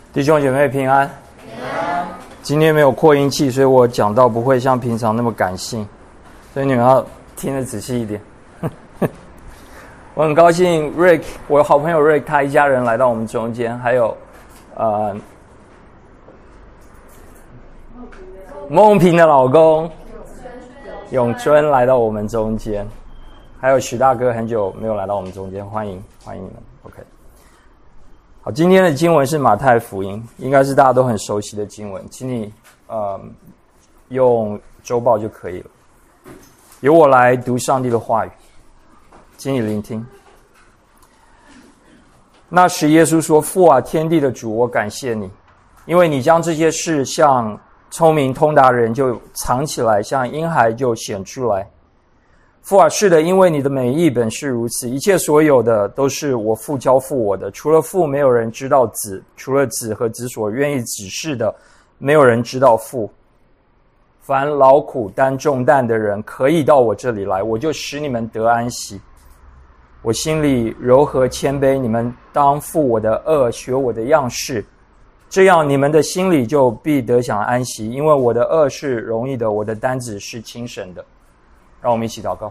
弟兄姐妹平安。今天没有扩音器，所以我讲到不会像平常那么感性，所以你们要听得仔细一点。我很高兴 Rick， 我好朋友 Rick 他一家人来到我们中间，还有梦萍的老公永春来到我们中间，还有许大哥很久没有来到我们中间，欢迎你们。 OK， 好，今天的经文是马太福音，应该是大家都很熟悉的经文，请你用周报就可以了。由我来读上帝的话语，请你聆听。那时耶稣说：父啊，天地的主，我感谢你，因为你将这些事向聪明通达人就藏起来，向婴孩就显出来。父啊，是的，因为你的美意本是如此，一切所有的都是我父交付我的，除了父没有人知道子，除了子和子所愿意指示的，没有人知道父。凡劳苦担重担的人可以到我这里来，我就使你们得安息。我心里柔和谦卑，你们当负我的轭，学我的样式，这样你们的心里就必得享安息，因为我的轭是容易的，我的担子是轻省的。让我们一起祷告。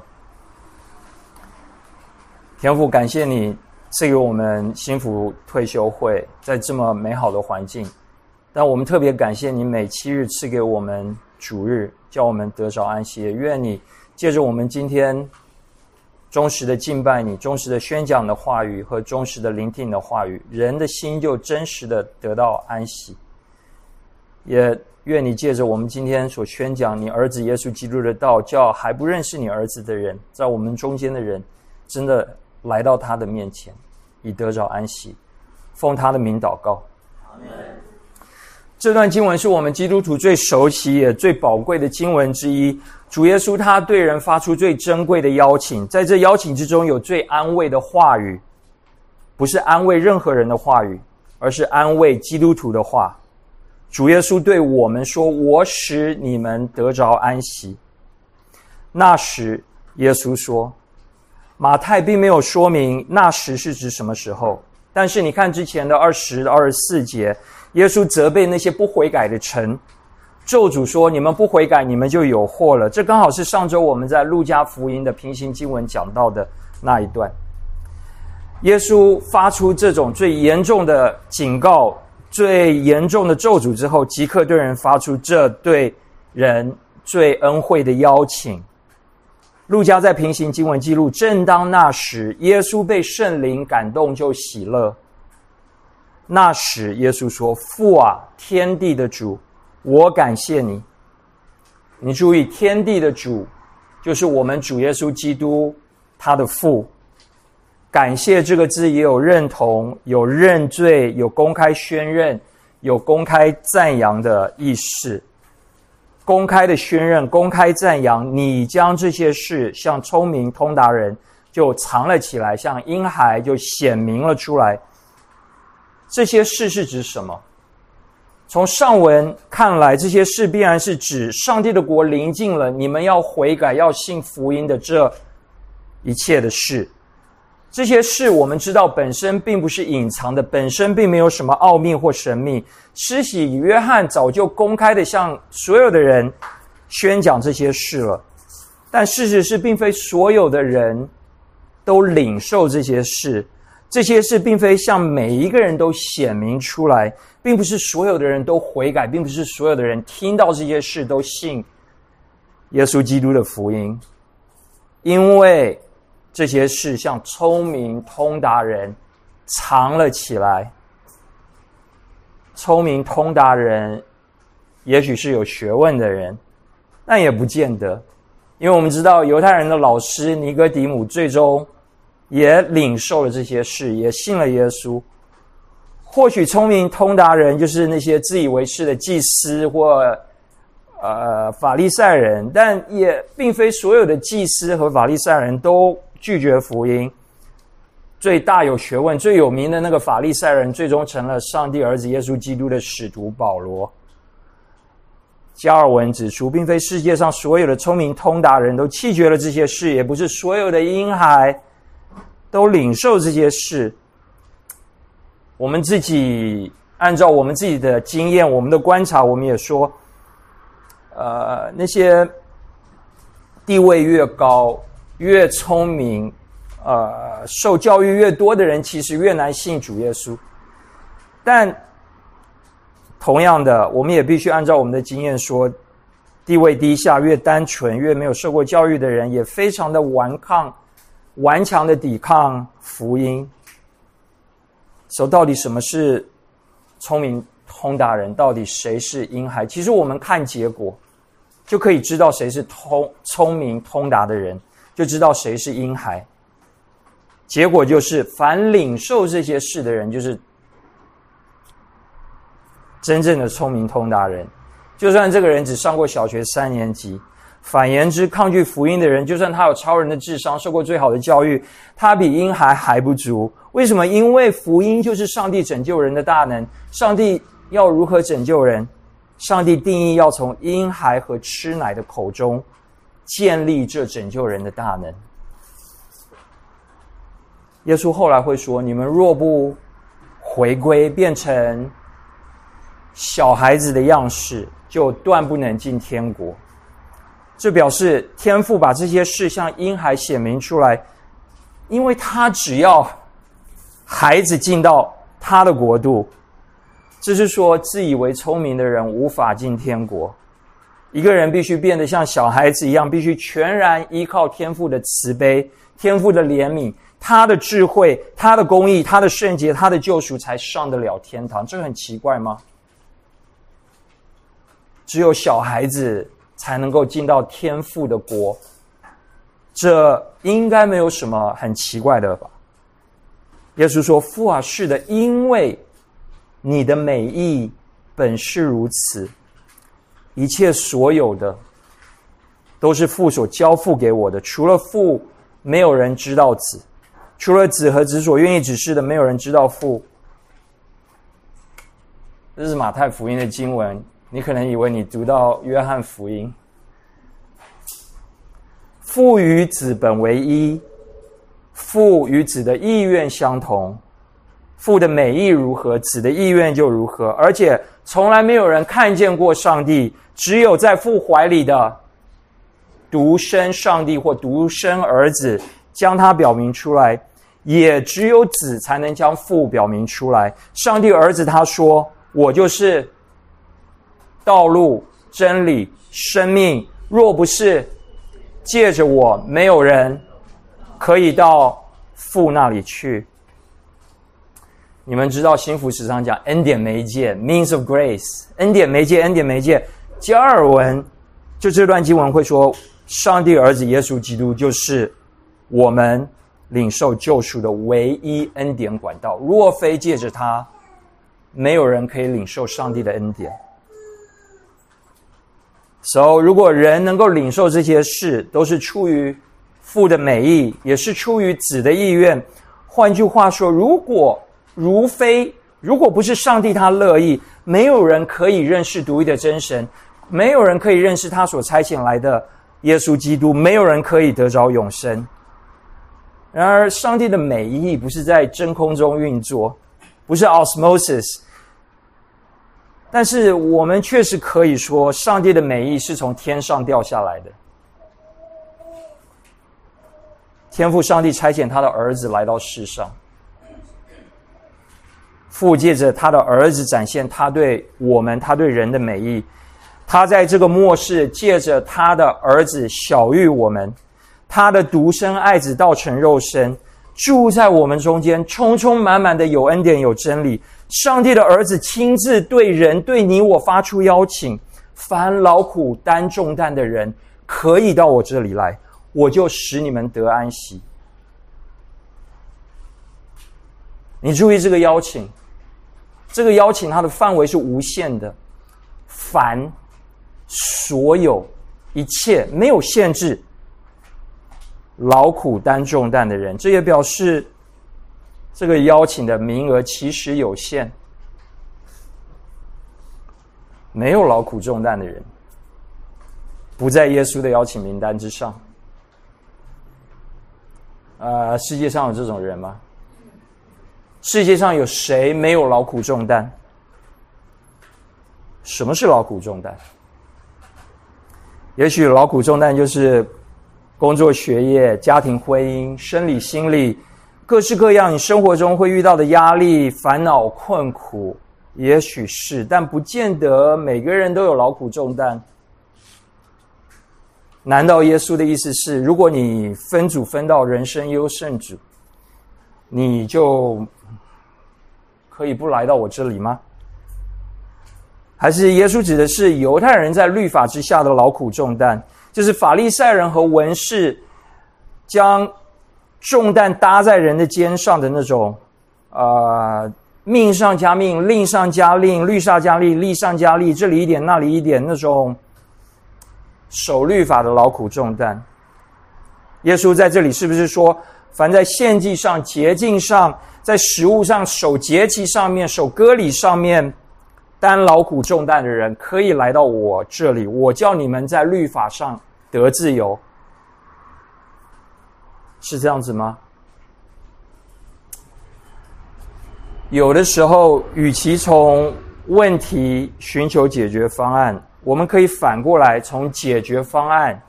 天父，感谢你赐给我们幸福退休会，在这么美好的环境，但我们特别感谢你每7日赐给我们主日，叫我们得着安息。也愿你借着我们今天忠实的敬拜你，忠实的宣讲的话语和忠实的聆听你的话语，人的心就真实的得到安息。也愿你借着我们今天所宣讲你儿子耶稣基督的道，叫还不认识你儿子的人，在我们中间的人真的来到他的面前，以得着安息。奉他的名祷告，阿们。这段经文是我们基督徒最熟悉也最宝贵的经文之一。主耶稣他对人发出最珍贵的邀请，在这邀请之中有最安慰的话语，不是安慰任何人的话语，而是安慰基督徒的话。主耶稣对我们说：我使你们得着安息。那时耶稣说，马太并没有说明那时是指什么时候，但是你看之前的20、24节，耶稣责备那些不悔改的城，咒诅说：你们不悔改，你们就有祸了。这刚好是上周我们在路加福音的平行经文讲到的那一段。耶稣发出这种最严重的警告，最严重的咒诅之后，即刻对人发出这对人最恩惠的邀请。路加在平行经文记录，正当那时，耶稣被圣灵感动，就喜乐。那时耶稣说：父啊，天地的主，我感谢你。你注意，天地的主就是我们主耶稣基督，他的父。感谢这个字也有认同，有认罪，有公开宣认，有公开赞扬的意思。公开的宣认，公开赞扬，你将这些事向聪明通达人就藏了起来，向婴孩就显明了出来。这些事是指什么？从上文看来，这些事必然是指上帝的国临近了，你们要悔改，要信福音的这一切的事。这些事我们知道本身并不是隐藏的，本身并没有什么奥秘或神秘。施洗约翰早就公开的向所有的人宣讲这些事了，但事实是并非所有的人都领受这些事，这些事并非向每一个人都显明出来，并不是所有的人都悔改，并不是所有的人听到这些事都信耶稣基督的福音。因为这些事向聪明通达人藏了起来。聪明通达人也许是有学问的人，但也不见得，因为我们知道犹太人的老师尼哥底母最终也领受了这些事，也信了耶稣。或许聪明通达人就是那些自以为是的祭司或法利赛人，但也并非所有的祭司和法利赛人都拒绝福音。最大有学问最有名的那个法利赛人，最终成了上帝儿子耶稣基督的使徒保罗。加尔文指出，并非世界上所有的聪明通达人都弃绝了这些事，也不是所有的婴孩都领受这些事。我们自己按照我们自己的经验，我们的观察，我们也说，那些地位越高、越聪明、受教育越多的人，其实越难信主耶稣。但同样的，我们也必须按照我们的经验说，地位低下、越单纯、越没有受过教育的人，也非常的顽强的抵抗福音。所以到底什么是聪明通达人？到底谁是婴孩？其实我们看结果就可以知道谁是聪明通达的人，就知道谁是婴孩。结果就是凡领受这些事的人，就是真正的聪明通达人。就算这个人只上过小学3年级，反言之，抗拒福音的人，就算他有超人的智商，受过最好的教育，他比婴孩还不足。为什么？因为福音就是上帝拯救人的大能。上帝要如何拯救人？上帝定义要从婴孩和吃奶的口中建立这拯救人的大能。耶稣后来会说，你们若不回归变成小孩子的样式，就断不能进天国。这表示天父把这些事向婴孩显明出来，因为他只要孩子进到他的国度。这是说自以为聪明的人无法进天国。一个人必须变得像小孩子一样，必须全然依靠天父的慈悲、天父的怜悯、他的智慧、他的公义、他的圣洁、他的救赎，才上得了天堂。这很奇怪吗？只有小孩子才能够进到天父的国，这应该没有什么很奇怪的吧？耶稣说，父啊，是的，因为你的美意本是如此，一切所有的都是父所交付给我的，除了父没有人知道子，除了子和子所愿意指示的，没有人知道父。这是马太福音的经文，你可能以为你读到约翰福音。父与子本为一，父与子的意愿相同，父的美意如何，子的意愿就如何。而且从来没有人看见过上帝，只有在父怀里的独生上帝或独生儿子将他表明出来，也只有子才能将父表明出来。上帝儿子他说，我就是道路、真理、生命，若不是借着我，没有人可以到父那里去。你们知道新福时常讲恩典媒介 means of grace， 恩典媒介，恩典媒介。加尔文就这段经文会说，上帝儿子耶稣基督就是我们领受救赎的唯一恩典管道，若非借着他，没有人可以领受上帝的恩典。So， 如果人能够领受这些事，都是出于父的美意，也是出于子的意愿。换句话说，如果不是上帝他乐意，没有人可以认识独一的真神，没有人可以认识他所差遣来的耶稣基督，没有人可以得着永生。然而上帝的美意不是在真空中运作，不是 osmosis，但是我们确实可以说，上帝的美意是从天上掉下来的。天父上帝差遣他的儿子来到世上，父借着他的儿子展现他对人的美意。他在这个末世借着他的儿子晓谕我们，他的独生爱子道成肉身，住在我们中间，充充满满的有恩典有真理。上帝的儿子亲自对人，对你我发出邀请，凡劳苦担重担的人可以到我这里来，我就使你们得安息。你注意这个邀请，这个邀请它的范围是无限的，凡所有一切没有限制，劳苦担重担的人。这也表示这个邀请的名额其实有限，没有劳苦重担的人不在耶稣的邀请名单之上。世界上有这种人吗？世界上有谁没有劳苦重担？ 什么是劳苦重担？也许劳苦重担就是工作、学业、家庭、婚姻、生理、心理，各式各样你生活中会遇到的压力、烦恼、困苦，也许是，但不见得每个人都有劳苦重担。难道耶稣的意思是，如果你分组分到人生优胜组，你就可以不来到我这里吗？还是耶稣指的是犹太人在律法之下的劳苦重担，就是法利赛人和文士将重担搭在人的肩上的那种命上加命，令上加令，律上加律，例上加例，这里一点那里一点，那种守律法的劳苦重担。耶稣在这里是不是说，凡在献祭上、洁净上，在食物上、守节期上面、守割礼上面担劳苦重担的人，可以来到我这里，我叫你们在律法上得自由，是这样子吗？有的时候，与其从问题寻求解决方案，我们可以反过来从解决方案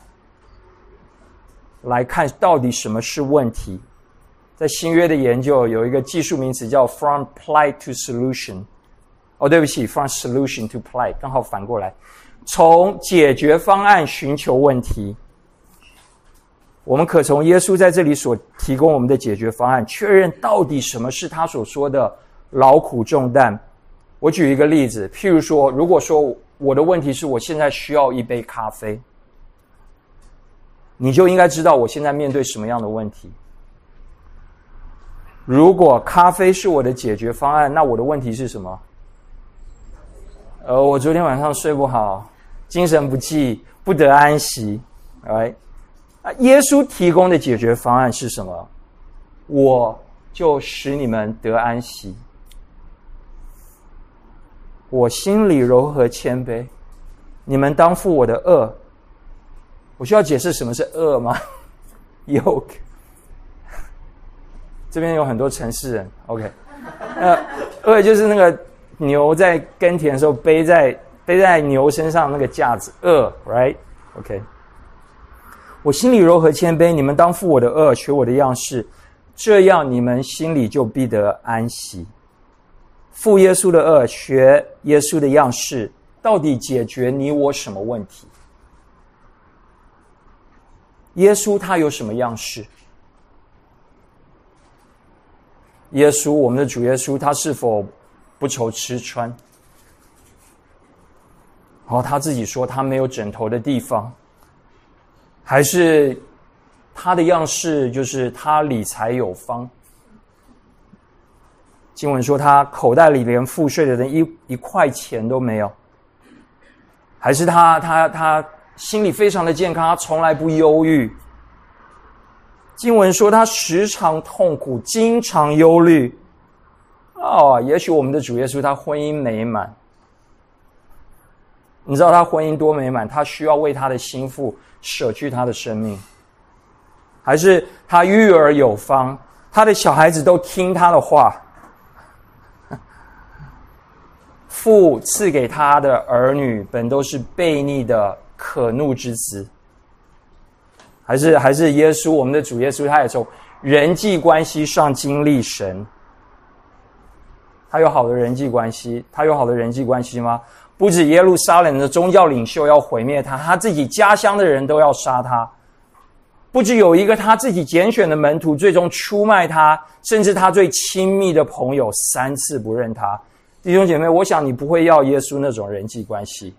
来看到底什么是问题。在新约的研究有一个技术名词叫 from plight to solution。对不起 from solution to plight， 刚好反过来，从解决方案寻求问题。我们可从耶稣在这里所提供我们的解决方案，确认到底什么是他所说的劳苦重担。我举一个例子，譬如说，如果说我的问题是我现在需要一杯咖啡，你就应该知道我现在面对什么样的问题。如果咖啡是我的解决方案，那我的问题是什么？我昨天晚上睡不好，精神不济，不得安息。Right？ 耶稣提供的解决方案是什么？我就使你们得安息。我心里柔和谦卑，你们当负我的恶。我需要解释什么是恶吗？ Yoke。 这边有很多城市人 OK。 恶就是那个牛在耕田的时候背在牛身上那个架子，恶 right OK。 我心里柔和谦卑，你们当负我的恶，学我的样式，这样你们心里就必得安息。负耶稣的恶，学耶稣的样式，到底解决你我什么问题？耶稣他有什么样式？耶稣，我们的主耶稣，他是否不愁吃穿？他自己说他没有枕头的地方，还是他的样式就是他理财有方？经文说他口袋里连付税的人一块钱都没有，还是他心里非常的健康，他从来不忧郁？经文说他时常痛苦，经常忧虑。也许我们的主耶稣他婚姻美满，你知道他婚姻多美满，他需要为他的心腹舍去他的生命？还是他育儿有方，他的小孩子都听他的话，父赐给他的儿女本都是悖逆的可怒之子？还是耶稣，我们的主耶稣，他也从人际关系上经历神？他有好的人际关系，他有好的人际关系吗？不止耶路撒冷的宗教领袖要毁灭他，他自己家乡的人都要杀他。不止有一个他自己拣选的门徒最终出卖他，甚至他最亲密的朋友3次不认他。弟兄姐妹，我想你不会要耶稣那种人际关系。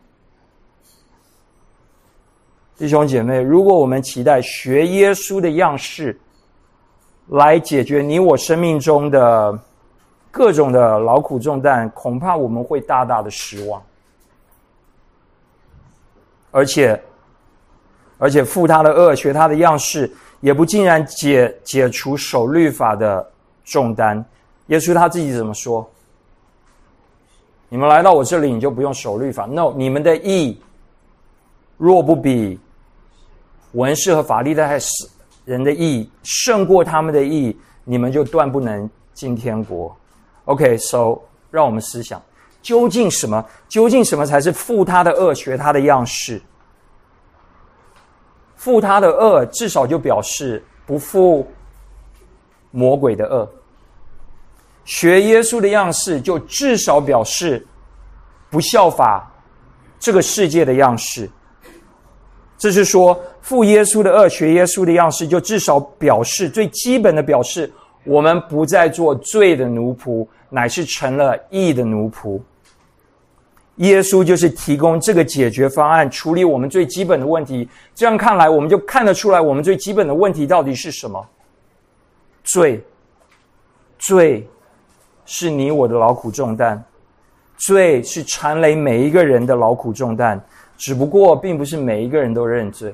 弟兄姐妹，如果我们期待学耶稣的样式来解决你我生命中的各种的劳苦重担，恐怕我们会大大的失望。而且负他的恶，学他的样式，也不尽然解除守律法的重担。耶稣他自己怎么说？你们来到我这里，你就不用守律法。No， 你们的义若不比文士和法利赛人的义胜过他们的义，你们就断不能进天国。OK， so 让我们思想， 究竟什么才是负他的恶，学他的样式？负他的恶，至少就表示不负魔鬼的恶；学耶稣的样式，就至少表示不效法这个世界的样式。这是说，负耶稣的恶，学耶稣的样式，就至少表示最基本的表示，我们不再做罪的奴仆，乃是成了义的奴仆。耶稣就是提供这个解决方案，处理我们最基本的问题。这样看来，我们就看得出来，我们最基本的问题到底是什么？罪是你我的劳苦重担，罪是缠累每一个人的劳苦重担，只不过并不是每一个人都认罪。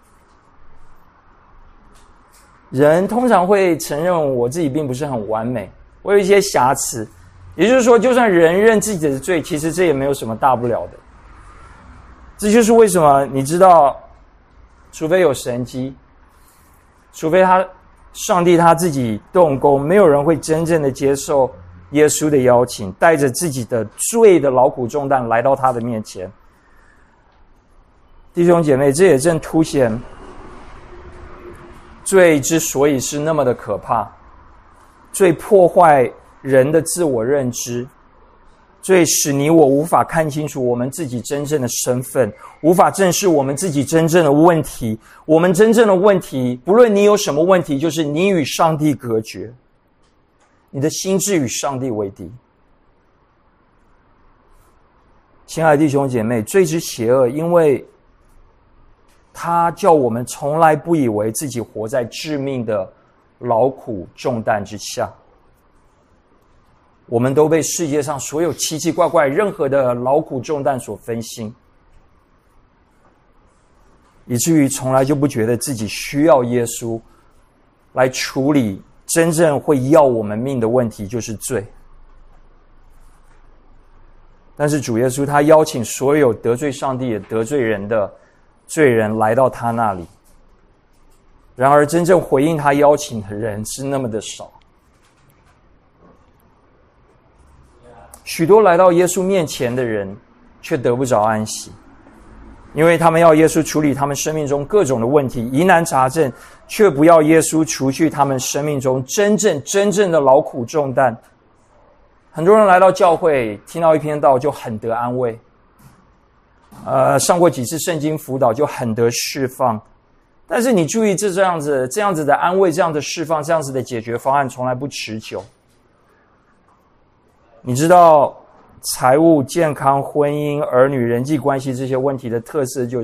人通常会承认我自己并不是很完美，我有一些瑕疵，也就是说，就算人认自己的罪，其实这也没有什么大不了的。这就是为什么你知道，除非有神迹，除非上帝他自己动工，没有人会真正的接受耶稣的邀请，带着自己的罪的劳苦重担来到他的面前。弟兄姐妹，这也正凸显罪之所以是那么的可怕，罪破坏人的自我认知，罪使你我无法看清楚我们自己真正的身份，无法正视我们自己真正的问题。我们真正的问题，不论你有什么问题，就是你与上帝隔绝，你的心智与上帝为敌。亲爱的弟兄姐妹，罪之邪恶，因为他叫我们从来不以为自己活在致命的劳苦重担之下。我们都被世界上所有奇奇怪怪任何的劳苦重担所分心，以至于从来就不觉得自己需要耶稣来处理真正会要我们命的问题，就是罪。但是主耶稣他邀请所有得罪上帝也得罪人的罪人来到他那里，然而真正回应他邀请的人是那么的少。许多来到耶稣面前的人却得不着安息，因为他们要耶稣处理他们生命中各种的问题，疑难杂症，却不要耶稣除去他们生命中真正的劳苦重担。很多人来到教会，听到一篇道就很得安慰，上过几次圣经辅导就很得释放。但是你注意，这样子的安慰，这样的释放，这样子的解决方案从来不持久。你知道财务、健康、婚姻、儿女、人际关系这些问题的特色就是，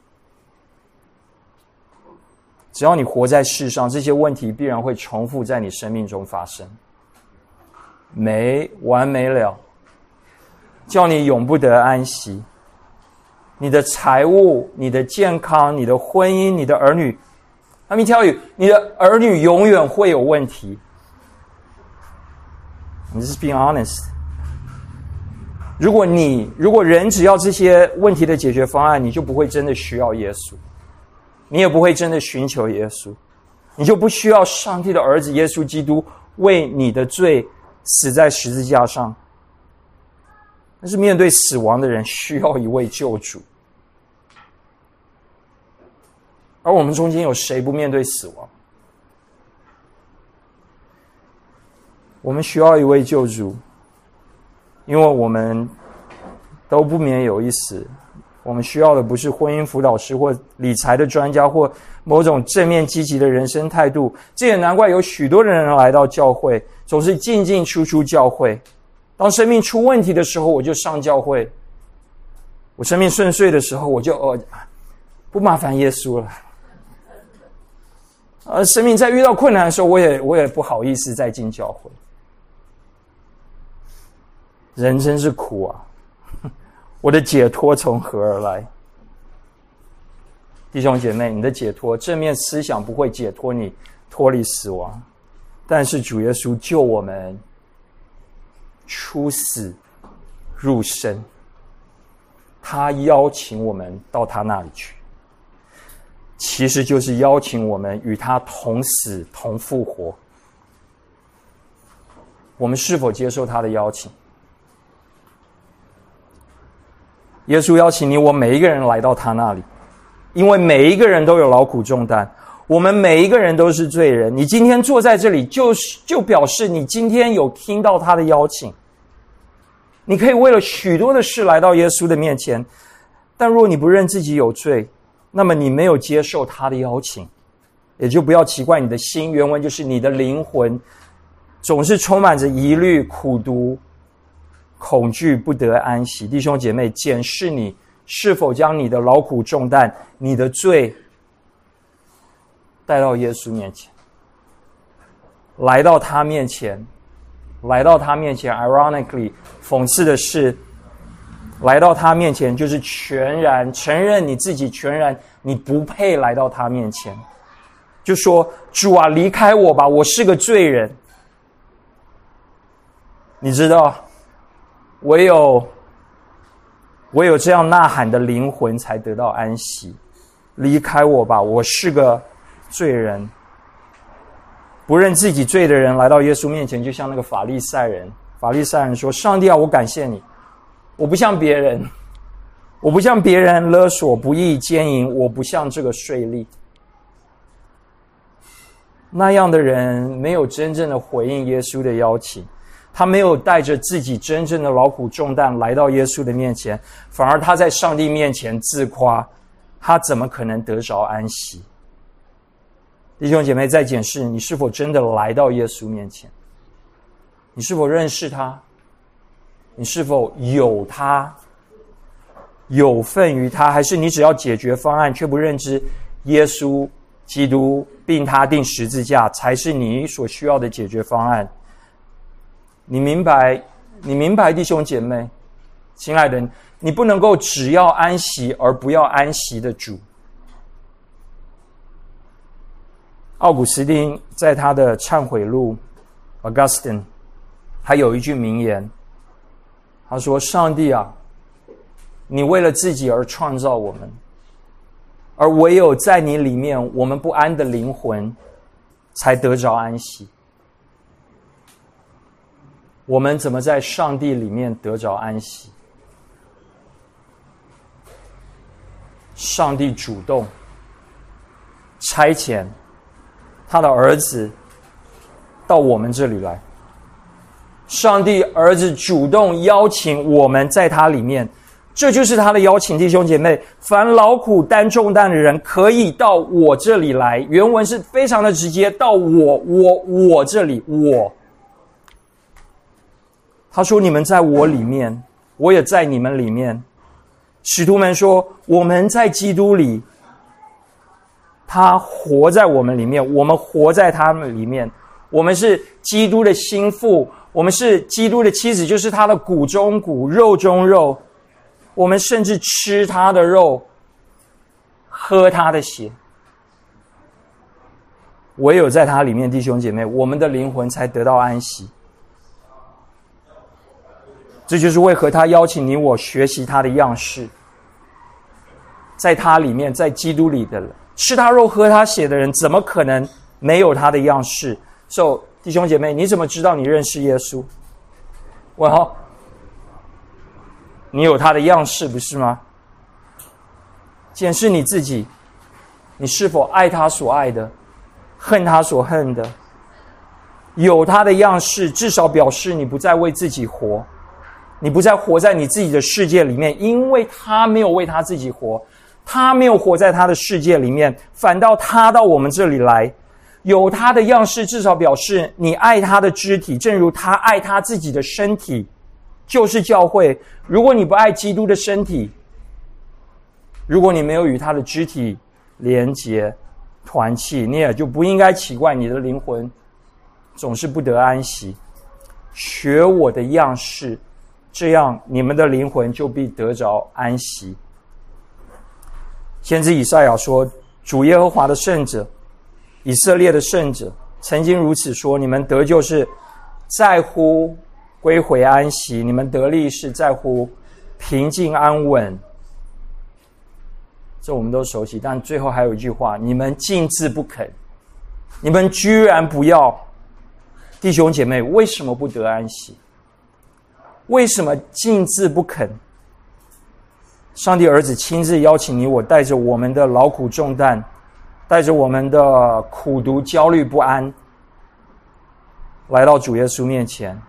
只要你活在世上，这些问题必然会重复在你生命中发生，没完没了，叫你永不得安息。你的财务、你的健康、你的婚姻、你的儿女， Let me tell you， 你的儿女永远会有问题。I'm just being honest。如果人只要这些问题的解决方案，你就不会真的需要耶稣，你也不会真的寻求耶稣，你就不需要上帝的儿子耶稣基督为你的罪死在十字架上。但是面对死亡的人需要一位救主，而我们中间有谁不面对死亡？我们需要一位救主，因为我们都不免有一死。我们需要的不是婚姻辅导师或理财的专家或某种正面积极的人生态度。这也难怪有许多的人来到教会，总是进进出出教会。当生命出问题的时候，我就上教会；我生命顺遂的时候，我就不麻烦耶稣了。生命在遇到困难的时候，我也不好意思再进教会。人真是苦啊！我的解脱从何而来？弟兄姐妹，你的解脱，正面思想不会解脱你脱离死亡，但是主耶稣救我们出死入生，他邀请我们到他那里去，其实就是邀请我们与他同死同复活。我们是否接受他的邀请？ 耶稣邀请你我每一个人来到他那里，因为每一个人都有劳苦重担，我们每一个人都是罪人。你今天坐在这里，就表示你今天有听到他的邀请。你可以为了许多的事来到耶稣的面前，但如果你不认自己有罪，那么你没有接受他的邀请，也就不要奇怪你的心，原文就是你的灵魂总是充满着疑虑、苦毒、恐惧，不得安息。弟兄姐妹，检视你是否将你的劳苦重担、你的罪带到耶稣面前，来到他面前。Ironically， 讽刺的是，来到他面前就是全然承认你自己，全然你不配来到他面前，就说主啊，离开我吧，我是个罪人。你知道，唯有这样呐喊的灵魂才得到安息。离开我吧，我是个罪人。不认自己罪的人来到耶稣面前，就像那个法利赛人说，上帝啊，我感谢你，我不像别人勒索不义奸淫，我不像这个税吏。那样的人没有真正的回应耶稣的邀请，他没有带着自己真正的劳苦重担来到耶稣的面前，反而他在上帝面前自夸，他怎么可能得着安息？弟兄姐妹，在检视你是否真的来到耶稣面前，你是否认识他，你是否有他，有份于他，还是你只要解决方案，却不认知耶稣基督并他钉十字架才是你所需要的解决方案？你明白弟兄姐妹，亲爱的，你不能够只要安息而不要安息的主。奥古斯丁在他的忏悔录 Augustine 他有一句名言，他说，上帝啊，你为了自己而创造我们，而唯有在你里面，我们不安的灵魂才得着安息。我们怎么在上帝里面得着安息？上帝主动差遣他的儿子到我们这里来，上帝儿子主动邀请我们在他里面，这就是他的邀请。弟兄姐妹，凡劳苦担重担的人可以到我这里来，原文是非常的直接，到我这里，他说你们在我里面，我也在你们里面。使徒们说我们在基督里，他活在我们里面，我们活在他们里面，我们是基督的心腹，我们是基督的妻子，就是他的骨中骨，肉中肉，我们甚至吃他的肉，喝他的血。唯有在他里面，弟兄姐妹，我们的灵魂才得到安息。这就是为何他邀请你我学习他的样式，在他里面，在基督里的人，吃他肉喝他血的人，怎么可能没有他的样式？所以弟兄姐妹，你怎么知道你认识耶稣？你有他的样式，不是吗？检视你自己，你是否爱他所爱的，恨他所恨的？有他的样式，至少表示你不再为自己活，你不再活在你自己的世界里面，因为他没有为他自己活，他没有活在他的世界里面，反倒他到我们这里来。有他的样式，至少表示你爱他的肢体，正如他爱他自己的身体，就是教会。如果你不爱基督的身体，如果你没有与他的肢体连结团契，你也就不应该奇怪你的灵魂总是不得安息。学我的样式，这样你们的灵魂就必得着安息。先知以赛亚说，主耶和华的圣者，以色列的圣者曾经如此说，你们得救是在乎归回安息，你们得力是在乎平静安稳。这我们都熟悉，但最后还有一句话，你们禁止不肯，你们居然不要。弟兄姐妹，为什么不得安息？为什么禁止不肯？ 上帝儿子亲自邀请你我，带着我们的劳苦重担，带着我们的苦毒焦虑不安，来到主耶稣面前。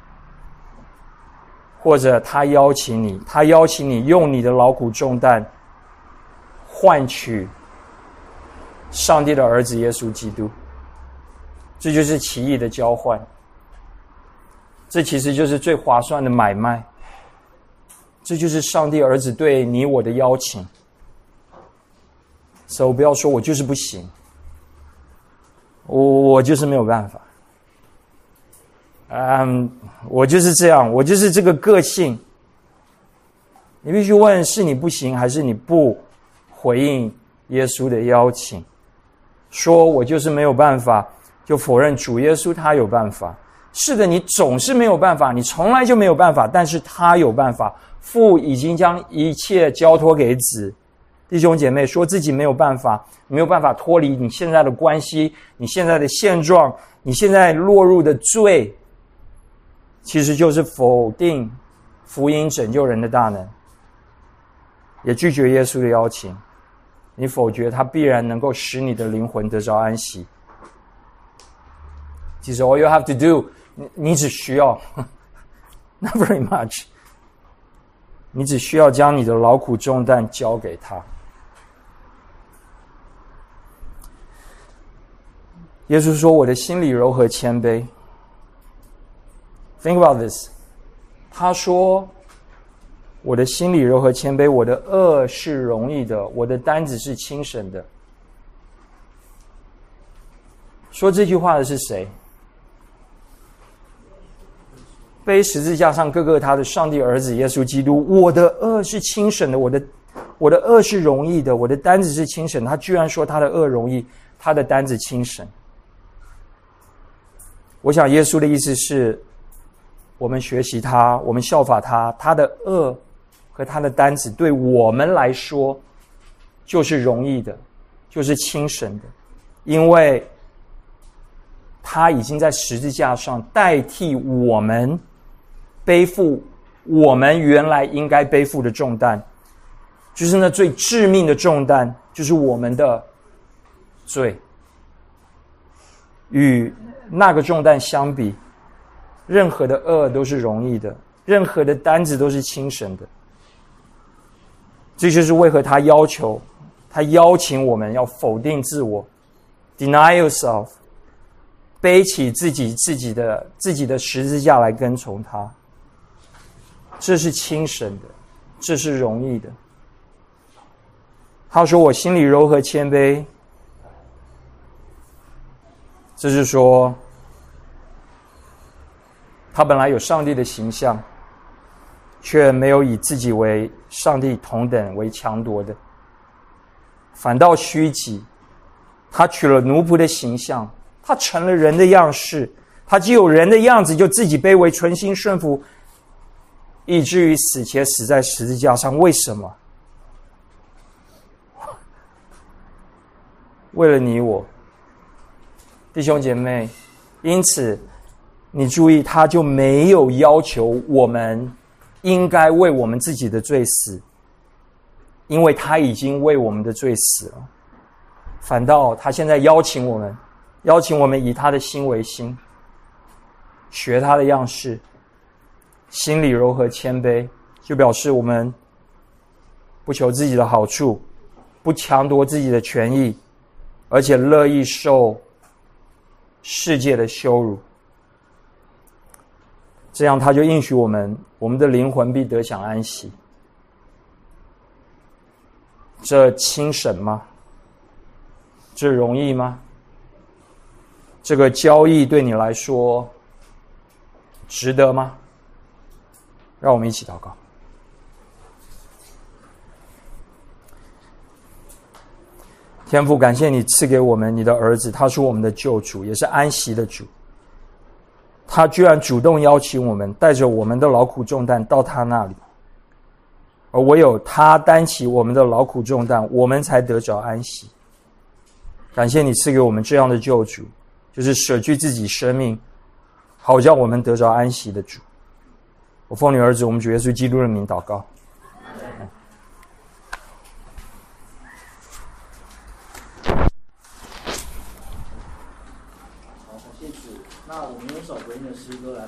或者他邀请你用你的劳苦重担换取上帝的儿子耶稣基督。这就是奇异的交换，这其实就是最划算的买卖，这就是上帝儿子对你我的邀请。所以不要说我就是不行，我就是没有办法，我就是这样，我就是这个个性。你必须问，是你不行，还是你不回应耶稣的邀请？说我就是没有办法，就否认主耶稣他有办法。是的，你总是没有办法，你从来就没有办法，但是他有办法。父已经将一切交托给子。弟兄姐妹，说自己没有办法，没有办法脱离你现在的关系，你现在的现状，你现在落入的罪，其实就是否定福音拯救人的大能，也拒绝耶稣的邀请。你否决他必然能够使你的灵魂得着安息。其实 all you have to do， 你只需要not very much， 你只需要将你的劳苦重担交给他。耶稣说，我的心里柔和谦卑。 Think about this， 他说我的心里柔和谦卑，我的恶是容易的，我的担子是轻省的。说这句话的是谁？背十字架上各个他的上帝儿子耶稣基督。我的恶是轻省的，我的恶是容易的，我的担子是轻省。他居然说他的恶容易，他的担子轻省。我想耶稣的意思是，我们学习他，我们效法他，他的恶和他的担子对我们来说就是容易的，就是轻省的，因为他已经在十字架上代替我们背负我们原来应该背负的重担，就是那最致命的重担，就是我们的罪。与那个重担相比，任何的恶都是容易的，任何的担子都是轻省的。这就是为何他邀请我们要否定自我 ，deny yourself， 背起自己的十字架来跟从他。这是轻省的，这是容易的。他说我心里柔和谦卑，这是说他本来有上帝的形象，却没有以自己为上帝同等为强夺的，反倒虚己。他取了奴仆的形象，他成了人的样式，他既有人的样子，就自己卑微，存心顺服，以至于死，且死在十字架上。为什么？为了你我。弟兄姐妹，因此你注意，他就没有要求我们应该为我们自己的罪死，因为他已经为我们的罪死了。反倒他现在邀请我们以他的心为心，学他的样式，心里柔和谦卑，就表示我们不求自己的好处，不强夺自己的权益，而且乐意受世界的羞辱。这样他就应许我们的灵魂必得享安息。这轻省吗？这容易吗？这个交易对你来说值得吗？让我们一起祷告。天父，感谢你赐给我们你的儿子，他是我们的救主，也是安息的主。他居然主动邀请我们，带着我们的劳苦重担到他那里，而唯有他担起我们的劳苦重担，我们才得着安息。感谢你赐给我们这样的救主，就是舍去自己生命，好叫我们得着安息的主。我奉你儿子我们主耶稣基督的名祷告。 好，谢主。那我们用一首回应的诗歌来